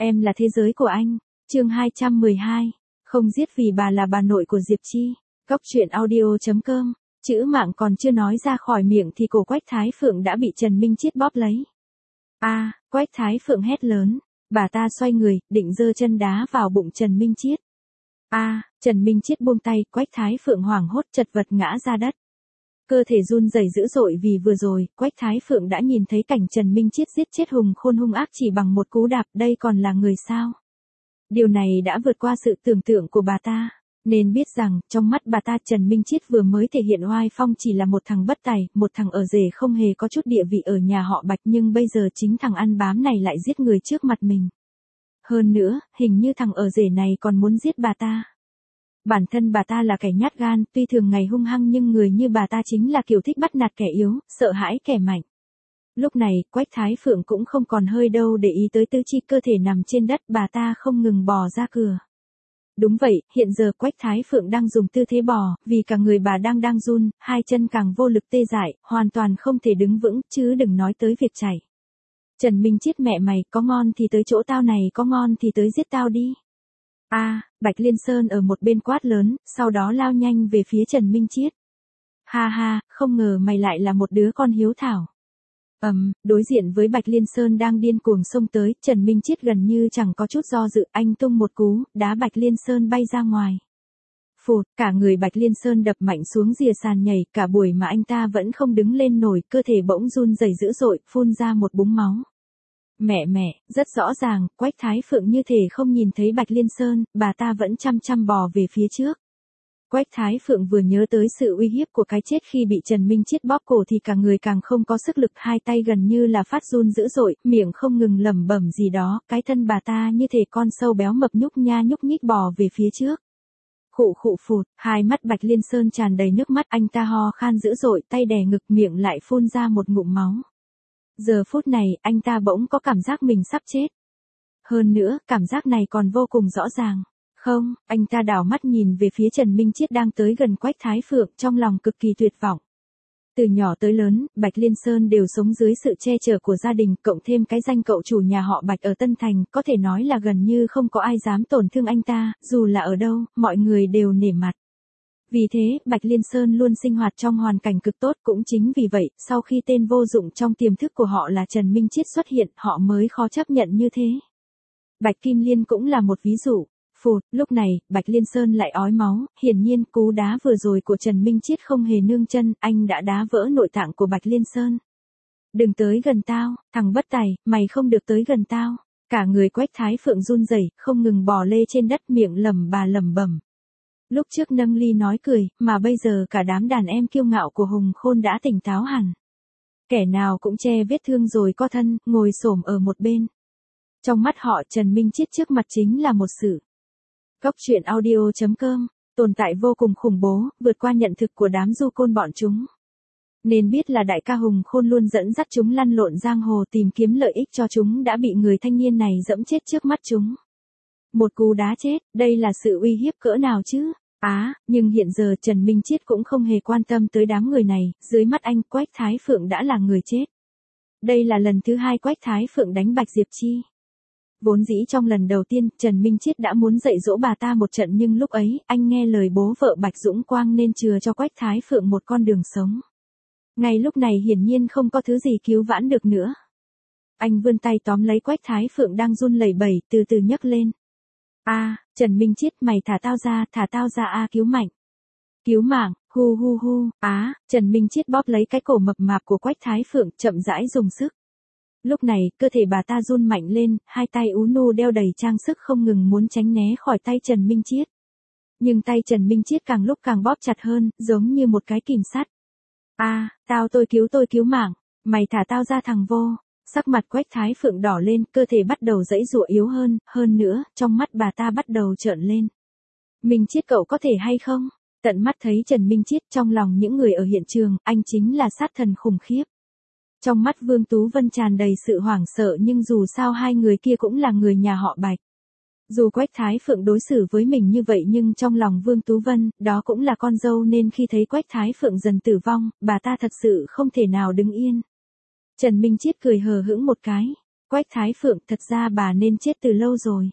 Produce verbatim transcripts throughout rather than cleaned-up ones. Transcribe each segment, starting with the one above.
Em là thế giới của anh. Chương hai trăm mười hai. Không giết vì bà là bà nội của Diệp Chi. Cóc truyện audio chấm com. Chữ mạng còn chưa nói ra khỏi miệng thì cổ Quách Thái Phượng đã bị Trần Minh Chiết bóp lấy. A, à, Quách Thái Phượng hét lớn. Bà ta xoay người, định giơ chân đá vào bụng Trần Minh Chiết. A, à, Trần Minh Chiết buông tay, Quách Thái Phượng hoảng hốt chật vật ngã ra đất. Cơ thể run rẩy dữ dội vì vừa rồi, Quách Thái Phượng đã nhìn thấy cảnh Trần Minh Chiết giết chết Hùng Khôn hung ác chỉ bằng một cú đạp, đây còn là người sao? Điều này đã vượt qua sự tưởng tượng của bà ta. Nên biết rằng, trong mắt bà ta Trần Minh Chiết vừa mới thể hiện oai phong chỉ là một thằng bất tài, một thằng ở rể không hề có chút địa vị ở nhà họ Bạch, nhưng bây giờ chính thằng ăn bám này lại giết người trước mặt mình. Hơn nữa, hình như thằng ở rể này còn muốn giết bà ta. Bản thân bà ta là kẻ nhát gan, tuy thường ngày hung hăng nhưng người như bà ta chính là kiểu thích bắt nạt kẻ yếu, sợ hãi kẻ mạnh. Lúc này, Quách Thái Phượng cũng không còn hơi đâu để ý tới tứ chi cơ thể nằm trên đất, bà ta không ngừng bò ra cửa. Đúng vậy, hiện giờ Quách Thái Phượng đang dùng tư thế bò, vì cả người bà đang đang run, hai chân càng vô lực tê dại, hoàn toàn không thể đứng vững, chứ đừng nói tới việc chạy. Trần Minh Chiết mẹ mày, có ngon thì tới chỗ tao này, có ngon thì tới giết tao đi. A, à, Bạch Liên Sơn ở một bên quát lớn, sau đó lao nhanh về phía Trần Minh Chiết. Ha ha, không ngờ mày lại là một đứa con hiếu thảo. Ầm, um, đối diện với Bạch Liên Sơn đang điên cuồng xông tới, Trần Minh Chiết gần như chẳng có chút do dự, anh tung một cú, đá Bạch Liên Sơn bay ra ngoài. Phụt, cả người Bạch Liên Sơn đập mạnh xuống rìa sàn nhảy, cả buổi mà anh ta vẫn không đứng lên nổi, cơ thể bỗng run rẩy dữ dội, phun ra một búng máu. Mẹ mẹ, rất rõ ràng, Quách Thái Phượng như thể không nhìn thấy Bạch Liên Sơn, bà ta vẫn chăm chăm bò về phía trước. Quách Thái Phượng vừa nhớ tới sự uy hiếp của cái chết khi bị Trần Minh Chiết bóp cổ thì cả người càng không có sức lực, hai tay gần như là phát run dữ dội, miệng không ngừng lẩm bẩm gì đó, cái thân bà ta như thể con sâu béo mập nhúc nha nhúc nhích bò về phía trước. Khụ khụ phụt, hai mắt Bạch Liên Sơn tràn đầy nước mắt, anh ta ho khan dữ dội, tay đè ngực, miệng lại phun ra một ngụm máu. Giờ phút này, anh ta bỗng có cảm giác mình sắp chết. Hơn nữa, cảm giác này còn vô cùng rõ ràng. Không, anh ta đảo mắt nhìn về phía Trần Minh Chiết đang tới gần Quách Thái Phượng, trong lòng cực kỳ tuyệt vọng. Từ nhỏ tới lớn, Bạch Liên Sơn đều sống dưới sự che chở của gia đình, cộng thêm cái danh cậu chủ nhà họ Bạch ở Tân Thành, có thể nói là gần như không có ai dám tổn thương anh ta, dù là ở đâu, mọi người đều nể mặt. Vì thế, Bạch Liên Sơn luôn sinh hoạt trong hoàn cảnh cực tốt, cũng chính vì vậy, sau khi tên vô dụng trong tiềm thức của họ là Trần Minh Chiết xuất hiện, họ mới khó chấp nhận như thế. Bạch Kim Liên cũng là một ví dụ. Phụt, lúc này, Bạch Liên Sơn lại ói máu, hiển nhiên cú đá vừa rồi của Trần Minh Chiết không hề nương chân, anh đã đá vỡ nội tạng của Bạch Liên Sơn. Đừng tới gần tao, thằng bất tài, mày không được tới gần tao. Cả người Quách Thái Phượng run rẩy, không ngừng bò lê trên đất, miệng lẩm bà lẩm bẩm. Lúc trước nâng ly nói cười, mà bây giờ cả đám đàn em kiêu ngạo của Hùng Khôn đã tỉnh táo hẳn. Kẻ nào cũng che vết thương rồi co thân, ngồi xổm ở một bên. Trong mắt họ Trần Minh Chiết trước mặt chính là một sự. Cóc truyện audio chấm com, tồn tại vô cùng khủng bố, vượt qua nhận thực của đám du côn bọn chúng. Nên biết là đại ca Hùng Khôn luôn dẫn dắt chúng lăn lộn giang hồ tìm kiếm lợi ích cho chúng đã bị người thanh niên này dẫm chết trước mắt chúng. Một cú đá chết, đây là sự uy hiếp cỡ nào chứ? Á, à, nhưng hiện giờ Trần Minh Chiết cũng không hề quan tâm tới đám người này, dưới mắt anh Quách Thái Phượng đã là người chết. Đây là lần thứ hai Quách Thái Phượng đánh Bạch Diệp Chi. Vốn dĩ trong lần đầu tiên, Trần Minh Chiết đã muốn dạy dỗ bà ta một trận nhưng lúc ấy, anh nghe lời bố vợ Bạch Dũng Quang nên chừa cho Quách Thái Phượng một con đường sống. Ngay lúc này hiển nhiên không có thứ gì cứu vãn được nữa. Anh vươn tay tóm lấy Quách Thái Phượng đang run lẩy bẩy, từ từ nhấc lên. A, à, Trần Minh Chiết, mày thả tao ra, thả tao ra a, à, cứu mạnh. Cứu mạng, hu hu hu, á, à, Trần Minh Chiết bóp lấy cái cổ mập mạp của Quách Thái Phượng, chậm rãi dùng sức. Lúc này, cơ thể bà ta run mạnh lên, hai tay ú nu đeo đầy trang sức không ngừng muốn tránh né khỏi tay Trần Minh Chiết. Nhưng tay Trần Minh Chiết càng lúc càng bóp chặt hơn, giống như một cái kìm sắt. A, à, tao tôi cứu tôi cứu mạng, mày thả tao ra thằng vô. Sắc mặt Quách Thái Phượng đỏ lên, cơ thể bắt đầu giãy giụa yếu hơn, hơn nữa, trong mắt bà ta bắt đầu trợn lên. Minh Chiết cậu có thể hay không? Tận mắt thấy Trần Minh Chiết, trong lòng những người ở hiện trường, anh chính là sát thần khủng khiếp. Trong mắt Vương Tú Vân tràn đầy sự hoảng sợ nhưng dù sao hai người kia cũng là người nhà họ Bạch. Dù Quách Thái Phượng đối xử với mình như vậy nhưng trong lòng Vương Tú Vân, đó cũng là con dâu nên khi thấy Quách Thái Phượng dần tử vong, bà ta thật sự không thể nào đứng yên. Trần Minh Chiết cười hờ hững một cái. Quách Thái Phượng, thật ra bà nên chết từ lâu rồi.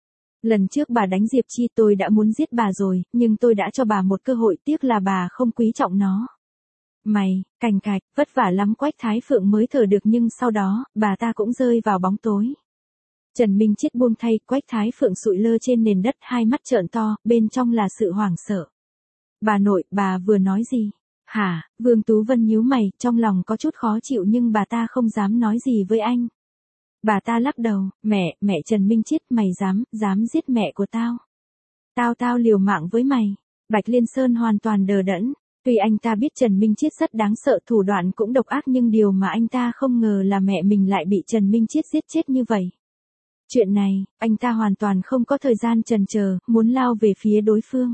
Lần trước bà đánh Diệp Chi tôi đã muốn giết bà rồi, nhưng tôi đã cho bà một cơ hội, tiếc là bà không quý trọng nó. Mày, cành cạch, vất vả lắm Quách Thái Phượng mới thở được, nhưng sau đó, bà ta cũng rơi vào bóng tối. Trần Minh Chiết buông thay, Quách Thái Phượng sụi lơ trên nền đất, hai mắt trợn to, bên trong là sự hoảng sợ. Bà nội, bà vừa nói gì? Hả? Vương Tú Vân nhíu mày, trong lòng có chút khó chịu nhưng bà ta không dám nói gì với anh. Bà ta lắc đầu, mẹ, mẹ Trần Minh Chiết, mày dám, dám giết mẹ của tao. Tao tao liều mạng với mày. Bạch Liên Sơn hoàn toàn đờ đẫn. Tuy anh ta biết Trần Minh Chiết rất đáng sợ, thủ đoạn cũng độc ác, nhưng điều mà anh ta không ngờ là mẹ mình lại bị Trần Minh Chiết giết chết như vậy. Chuyện này, anh ta hoàn toàn không có thời gian chần chờ, muốn lao về phía đối phương.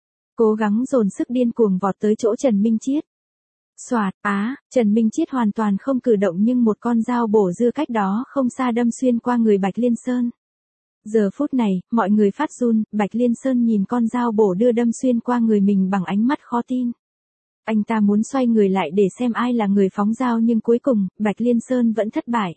Cố gắng dồn sức điên cuồng vọt tới chỗ Trần Minh Chiết. Soạt, á, Trần Minh Chiết hoàn toàn không cử động nhưng một con dao bổ dưa cách đó không xa đâm xuyên qua người Bạch Liên Sơn. Giờ phút này, mọi người phát run, Bạch Liên Sơn nhìn con dao bổ đưa đâm xuyên qua người mình bằng ánh mắt khó tin. Anh ta muốn xoay người lại để xem ai là người phóng dao nhưng cuối cùng, Bạch Liên Sơn vẫn thất bại.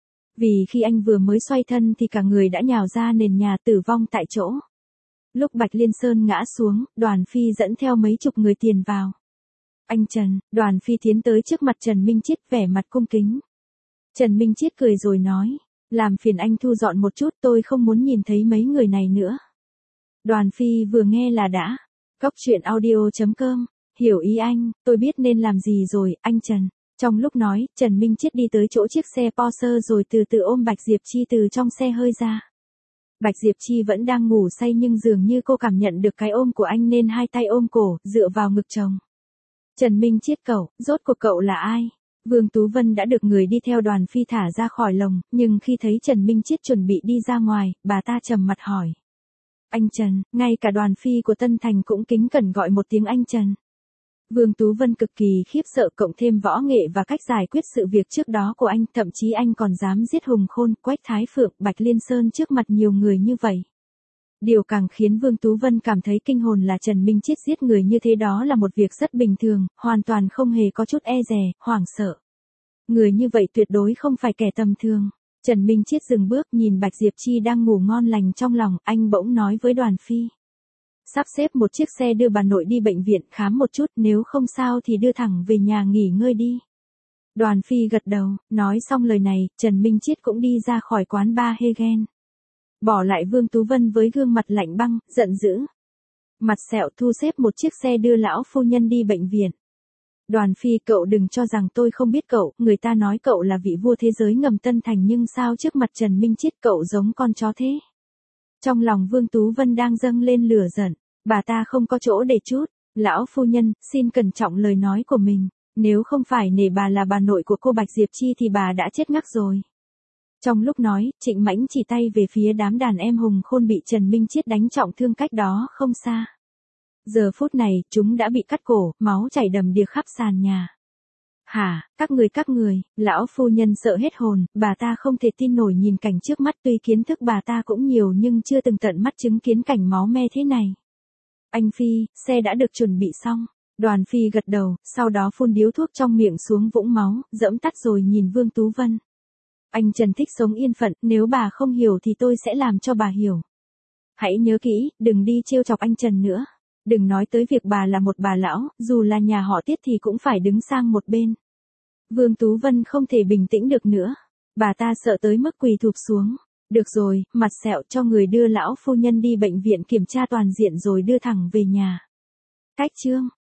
Vì khi anh vừa mới xoay thân thì cả người đã nhào ra nền nhà, tử vong tại chỗ. Lúc Bạch Liên Sơn ngã xuống, Đoàn Phi dẫn theo mấy chục người tiền vào. Anh Trần, Đoàn Phi tiến tới trước mặt Trần Minh Chiết, vẻ mặt cung kính. Trần Minh Chiết cười rồi nói, làm phiền anh thu dọn một chút, tôi không muốn nhìn thấy mấy người này nữa. Đoàn Phi vừa nghe là đã. Cóc truyện audio chấm com, hiểu ý anh, tôi biết nên làm gì rồi, anh Trần. Trong lúc nói, Trần Minh Chiết đi tới chỗ chiếc xe Porsche rồi từ từ ôm Bạch Diệp Chi từ trong xe hơi ra. Bạch Diệp Chi vẫn đang ngủ say nhưng dường như cô cảm nhận được cái ôm của anh nên hai tay ôm cổ, dựa vào ngực chồng. Trần Minh Chiết, cậu, rốt cuộc cậu là ai? Vương Tú Vân đã được người đi theo Đoàn Phi thả ra khỏi lồng, nhưng khi thấy Trần Minh Chiết chuẩn bị đi ra ngoài, bà ta trầm mặt hỏi. Anh Trần, ngay cả Đoàn Phi của Tân Thành cũng kính cẩn gọi một tiếng anh Trần. Vương Tú Vân cực kỳ khiếp sợ, cộng thêm võ nghệ và cách giải quyết sự việc trước đó của anh, thậm chí anh còn dám giết Hùng Khôn, Quách Thái Phượng, Bạch Liên Sơn trước mặt nhiều người như vậy. Điều càng khiến Vương Tú Vân cảm thấy kinh hồn là Trần Minh Chiết giết người như thế đó là một việc rất bình thường, hoàn toàn không hề có chút e dè, hoảng sợ. Người như vậy tuyệt đối không phải kẻ tầm thường. Trần Minh Chiết dừng bước nhìn Bạch Diệp Chi đang ngủ ngon lành trong lòng, anh bỗng nói với Đoàn Phi. Sắp xếp một chiếc xe đưa bà nội đi bệnh viện khám một chút, nếu không sao thì đưa thẳng về nhà nghỉ ngơi đi. Đoàn Phi gật đầu, nói xong lời này, Trần Minh Chiết cũng đi ra khỏi quán bar Hegen. Bỏ lại Vương Tú Vân với gương mặt lạnh băng, giận dữ. Mặt sẹo thu xếp một chiếc xe đưa lão phu nhân đi bệnh viện. Đoàn Phi, cậu đừng cho rằng tôi không biết cậu, người ta nói cậu là vị vua thế giới ngầm Tân Thành nhưng sao trước mặt Trần Minh Chiết cậu giống con chó thế? Trong lòng Vương Tú Vân đang dâng lên lửa giận, bà ta không có chỗ để trút. Lão phu nhân, xin cẩn trọng lời nói của mình, nếu không phải nể bà là bà nội của cô Bạch Diệp Chi thì bà đã chết ngắc rồi. Trong lúc nói, Trịnh Mãnh chỉ tay về phía đám đàn em Hùng Khôn bị Trần Minh Chiết đánh trọng thương cách đó không xa. Giờ phút này, chúng đã bị cắt cổ, máu chảy đầm đìa khắp sàn nhà. Hả, các người các người, lão phu nhân sợ hết hồn, bà ta không thể tin nổi nhìn cảnh trước mắt, tuy kiến thức bà ta cũng nhiều nhưng chưa từng tận mắt chứng kiến cảnh máu me thế này. Anh Phi, xe đã được chuẩn bị xong. Đoàn Phi gật đầu, sau đó phun điếu thuốc trong miệng xuống vũng máu, dẫm tắt rồi nhìn Vương Tú Vân. Anh Trần thích sống yên phận, nếu bà không hiểu thì tôi sẽ làm cho bà hiểu. Hãy nhớ kỹ, đừng đi trêu chọc anh Trần nữa. Đừng nói tới việc bà là một bà lão, dù là nhà họ Tiết thì cũng phải đứng sang một bên. Vương Tú Vân không thể bình tĩnh được nữa. Bà ta sợ tới mức quỳ thụp xuống. Được rồi, mặt sẹo, cho người đưa lão phu nhân đi bệnh viện kiểm tra toàn diện rồi đưa thẳng về nhà. Cách chương